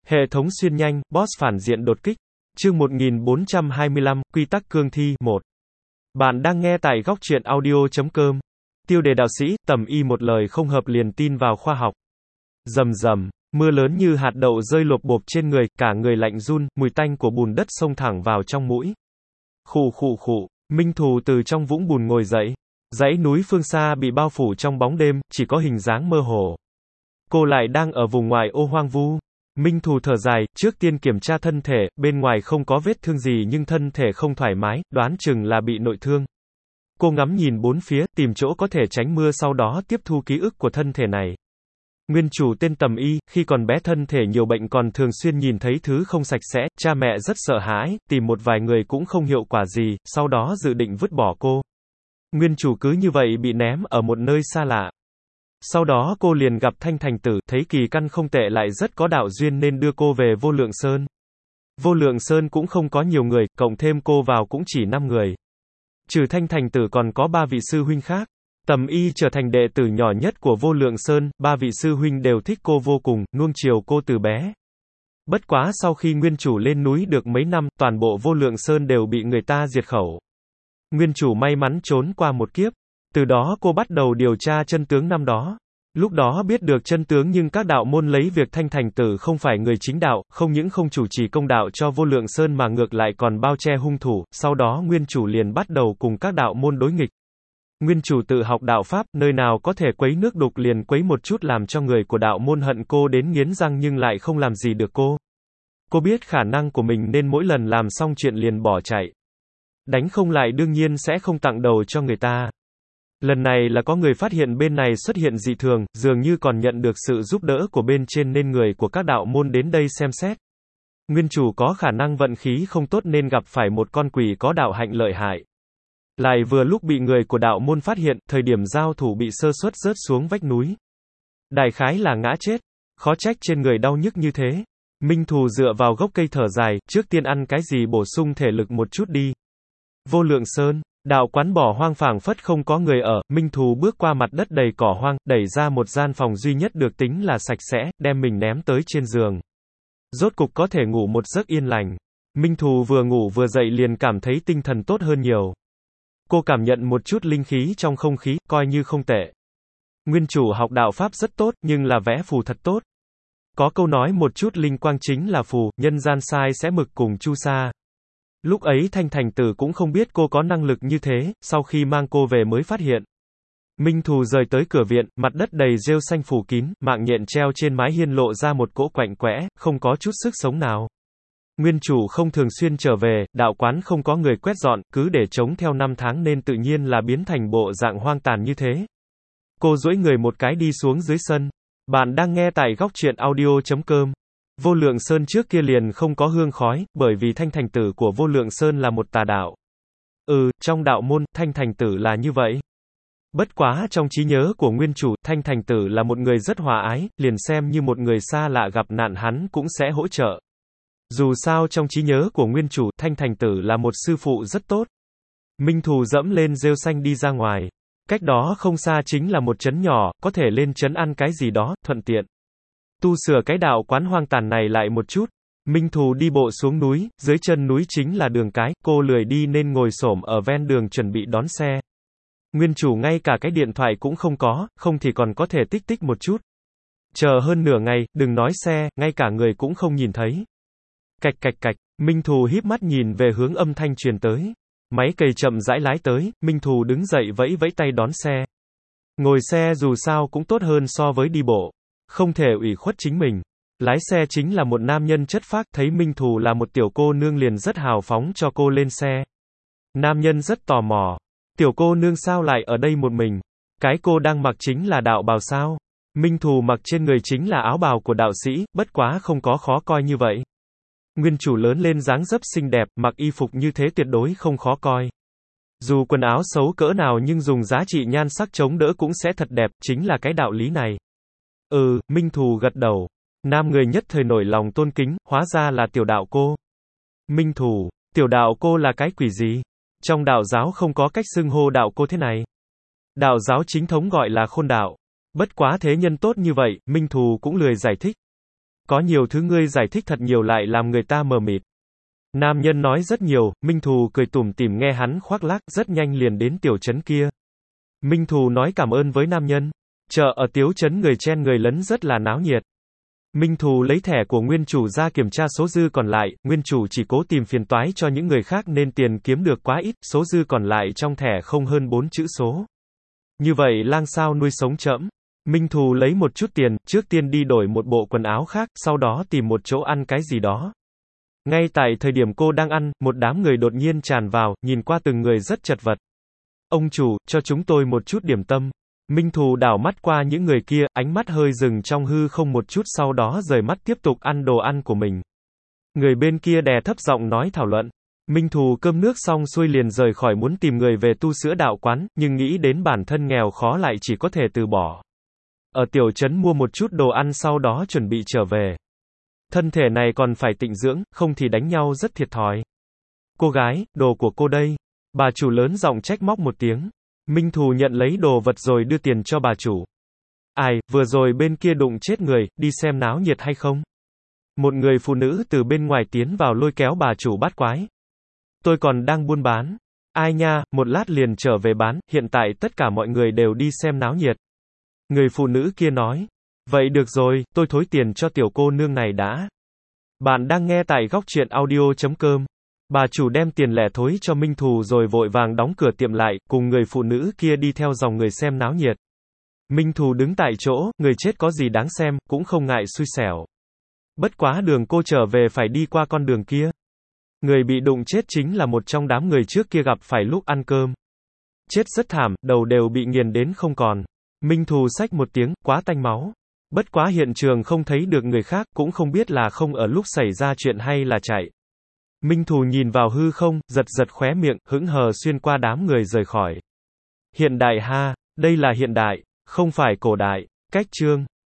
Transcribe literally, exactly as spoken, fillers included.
Hệ thống xuyên nhanh, boss phản diện đột kích. Chương một nghìn bốn trăm hai mươi lăm, Quy tắc cương thi, một. Bạn đang nghe tại góc truyện audio chấm com. Tiêu đề đạo sĩ, tầm y một lời không hợp liền tin vào khoa học. Rầm rầm, mưa lớn như hạt đậu rơi lộp bộp trên người, cả người lạnh run, mùi tanh của bùn đất xông thẳng vào trong mũi. Khụ khụ khụ, Minh Thù từ trong vũng bùn ngồi dậy. Dãy núi phương xa bị bao phủ trong bóng đêm, chỉ có hình dáng mơ hồ. Cô lại đang ở vùng ngoài ô hoang vu. Minh Thù thở dài, trước tiên kiểm tra thân thể, bên ngoài không có vết thương gì nhưng thân thể không thoải mái, đoán chừng là bị nội thương. Cô ngắm nhìn bốn phía, tìm chỗ có thể tránh mưa sau đó tiếp thu ký ức của thân thể này. Nguyên chủ tên Tầm Y, khi còn bé thân thể nhiều bệnh còn thường xuyên nhìn thấy thứ không sạch sẽ, cha mẹ rất sợ hãi, tìm một vài người cũng không hiệu quả gì, sau đó dự định vứt bỏ cô. Nguyên chủ cứ như vậy bị ném ở một nơi xa lạ. Sau đó cô liền gặp Thanh Thành Tử, thấy kỳ căn không tệ lại rất có đạo duyên nên đưa cô về Vô Lượng Sơn. Vô Lượng Sơn cũng không có nhiều người, cộng thêm cô vào cũng chỉ năm người. Trừ Thanh Thành Tử còn có ba vị sư huynh khác. Tầm Y trở thành đệ tử nhỏ nhất của Vô Lượng Sơn, ba vị sư huynh đều thích cô vô cùng, nuông chiều cô từ bé. Bất quá sau khi nguyên chủ lên núi được mấy năm, toàn bộ Vô Lượng Sơn đều bị người ta diệt khẩu. Nguyên chủ may mắn trốn qua một kiếp. Từ đó cô bắt đầu điều tra chân tướng năm đó. Lúc đó biết được chân tướng nhưng các đạo môn lấy việc Thanh Thành Tử không phải người chính đạo, không những không chủ trì công đạo cho Vô Lượng Sơn mà ngược lại còn bao che hung thủ, sau đó nguyên chủ liền bắt đầu cùng các đạo môn đối nghịch. Nguyên chủ tự học đạo Pháp, nơi nào có thể quấy nước đục liền quấy một chút làm cho người của đạo môn hận cô đến nghiến răng nhưng lại không làm gì được cô. Cô biết khả năng của mình nên mỗi lần làm xong chuyện liền bỏ chạy. Đánh không lại đương nhiên sẽ không tặng đầu cho người ta. Lần này là có người phát hiện bên này xuất hiện dị thường, dường như còn nhận được sự giúp đỡ của bên trên nên người của các đạo môn đến đây xem xét. Nguyên chủ có khả năng vận khí không tốt nên gặp phải một con quỷ có đạo hạnh lợi hại. Lại vừa lúc bị người của đạo môn phát hiện, thời điểm giao thủ bị sơ suất rớt xuống vách núi. Đại khái là ngã chết. Khó trách trên người đau nhức như thế. Minh Thù dựa vào gốc cây thở dài, trước tiên ăn cái gì bổ sung thể lực một chút đi. Vô Lượng Sơn. Đạo quán bỏ hoang phảng phất không có người ở, Minh Thù bước qua mặt đất đầy cỏ hoang, đẩy ra một gian phòng duy nhất được tính là sạch sẽ, đem mình ném tới trên giường. Rốt cục có thể ngủ một giấc yên lành. Minh Thù vừa ngủ vừa dậy liền cảm thấy tinh thần tốt hơn nhiều. Cô cảm nhận một chút linh khí trong không khí, coi như không tệ. Nguyên chủ học đạo Pháp rất tốt, nhưng là vẽ phù thật tốt. Có câu nói một chút linh quang chính là phù, nhân gian sai sẽ mực cùng chu sa. Lúc ấy Thanh Thành Tử cũng không biết cô có năng lực như thế, sau khi mang cô về mới phát hiện. Minh Thù rời tới cửa viện, mặt đất đầy rêu xanh phủ kín, mạng nhện treo trên mái hiên lộ ra một cỗ quạnh quẽ, không có chút sức sống nào. Nguyên chủ không thường xuyên trở về, đạo quán không có người quét dọn, cứ để trống theo năm tháng nên tự nhiên là biến thành bộ dạng hoang tàn như thế. Cô duỗi người một cái đi xuống dưới sân. Bạn đang nghe tại góc truyện audio chấm com. Vô Lượng Sơn trước kia liền không có hương khói, bởi vì Thanh Thành Tử của Vô Lượng Sơn là một tà đạo. Ừ, trong đạo môn, Thanh Thành Tử là như vậy. Bất quá trong trí nhớ của nguyên chủ, Thanh Thành Tử là một người rất hòa ái, liền xem như một người xa lạ gặp nạn hắn cũng sẽ hỗ trợ. Dù sao trong trí nhớ của nguyên chủ, Thanh Thành Tử là một sư phụ rất tốt. Minh Thù dẫm lên rêu xanh đi ra ngoài. Cách đó không xa chính là một trấn nhỏ, có thể lên trấn ăn cái gì đó, thuận tiện. Tu sửa cái đạo quán hoang tàn này lại một chút. Minh Thù đi bộ xuống núi, dưới chân núi chính là đường cái, cô lười đi nên ngồi xổm ở ven đường chuẩn bị đón xe. Nguyên chủ ngay cả cái điện thoại cũng không có, không thì còn có thể tích tích một chút. Chờ hơn nửa ngày, đừng nói xe, ngay cả người cũng không nhìn thấy. Cạch cạch cạch, Minh Thù híp mắt nhìn về hướng âm thanh truyền tới. Máy cày chậm rãi lái tới, Minh Thù đứng dậy vẫy vẫy tay đón xe. Ngồi xe dù sao cũng tốt hơn so với đi bộ. Không thể ủy khuất chính mình. Lái xe chính là một nam nhân chất phác, thấy Minh Thù là một tiểu cô nương liền rất hào phóng cho cô lên xe. Nam nhân rất tò mò. Tiểu cô nương sao lại ở đây một mình? Cái cô đang mặc chính là đạo bào sao? Minh Thù mặc trên người chính là áo bào của đạo sĩ, bất quá không có khó coi như vậy. Nguyên chủ lớn lên dáng dấp xinh đẹp, mặc y phục như thế tuyệt đối không khó coi. Dù quần áo xấu cỡ nào nhưng dùng giá trị nhan sắc chống đỡ cũng sẽ thật đẹp, chính là cái đạo lý này. Ừ, Minh Thù gật đầu. Nam người nhất thời nổi lòng tôn kính, hóa ra là tiểu đạo cô. Minh Thù, tiểu đạo cô là cái quỷ gì? Trong đạo giáo không có cách xưng hô đạo cô thế này. Đạo giáo chính thống gọi là Khôn đạo. Bất quá thế nhân tốt như vậy, Minh Thù cũng lười giải thích. Có nhiều thứ ngươi giải thích thật nhiều lại làm người ta mờ mịt. Nam nhân nói rất nhiều, Minh Thù cười tủm tỉm nghe hắn khoác lác, rất nhanh liền đến tiểu trấn kia. Minh Thù nói cảm ơn với nam nhân. Chợ ở tiểu trấn người chen người lấn rất là náo nhiệt. Minh Thù lấy thẻ của nguyên chủ ra kiểm tra số dư còn lại, nguyên chủ chỉ cố tìm phiền toái cho những người khác nên tiền kiếm được quá ít, số dư còn lại trong thẻ không hơn bốn chữ số. Như vậy lang sao nuôi sống trẫm? Minh Thù lấy một chút tiền, trước tiên đi đổi một bộ quần áo khác, sau đó tìm một chỗ ăn cái gì đó. Ngay tại thời điểm cô đang ăn, một đám người đột nhiên tràn vào, nhìn qua từng người rất chật vật. Ông chủ, cho chúng tôi một chút điểm tâm. Minh Thù đảo mắt qua những người kia, ánh mắt hơi dừng trong hư không một chút sau đó rời mắt tiếp tục ăn đồ ăn của mình. Người bên kia đè thấp giọng nói thảo luận. Minh Thù cơm nước xong xuôi liền rời khỏi muốn tìm người về tu sữa đạo quán, nhưng nghĩ đến bản thân nghèo khó lại chỉ có thể từ bỏ. Ở tiểu trấn mua một chút đồ ăn sau đó chuẩn bị trở về. Thân thể này còn phải tịnh dưỡng, không thì đánh nhau rất thiệt thòi. Cô gái, đồ của cô đây. Bà chủ lớn giọng trách móc một tiếng. Minh Thù nhận lấy đồ vật rồi đưa tiền cho bà chủ. Ai, vừa rồi bên kia đụng chết người, đi xem náo nhiệt hay không? Một người phụ nữ từ bên ngoài tiến vào lôi kéo bà chủ bát quái. Tôi còn đang buôn bán. Ai nha, một lát liền trở về bán, hiện tại tất cả mọi người đều đi xem náo nhiệt. Người phụ nữ kia nói. Vậy được rồi, tôi thối tiền cho tiểu cô nương này đã. Bạn đang nghe tại góc truyện audio chấm com. Bà chủ đem tiền lẻ thối cho Minh Thù rồi vội vàng đóng cửa tiệm lại, cùng người phụ nữ kia đi theo dòng người xem náo nhiệt. Minh Thù đứng tại chỗ, người chết có gì đáng xem, cũng không ngại xui xẻo. Bất quá đường cô trở về phải đi qua con đường kia. Người bị đụng chết chính là một trong đám người trước kia gặp phải lúc ăn cơm. Chết rất thảm, đầu đều bị nghiền đến không còn. Minh Thù xách một tiếng, quá tanh máu. Bất quá hiện trường không thấy được người khác, cũng không biết là không ở lúc xảy ra chuyện hay là chạy. Minh Thù nhìn vào hư không, giật giật khóe miệng, hững hờ xuyên qua đám người rời khỏi. Hiện đại ha, đây là hiện đại, không phải cổ đại. Cách chương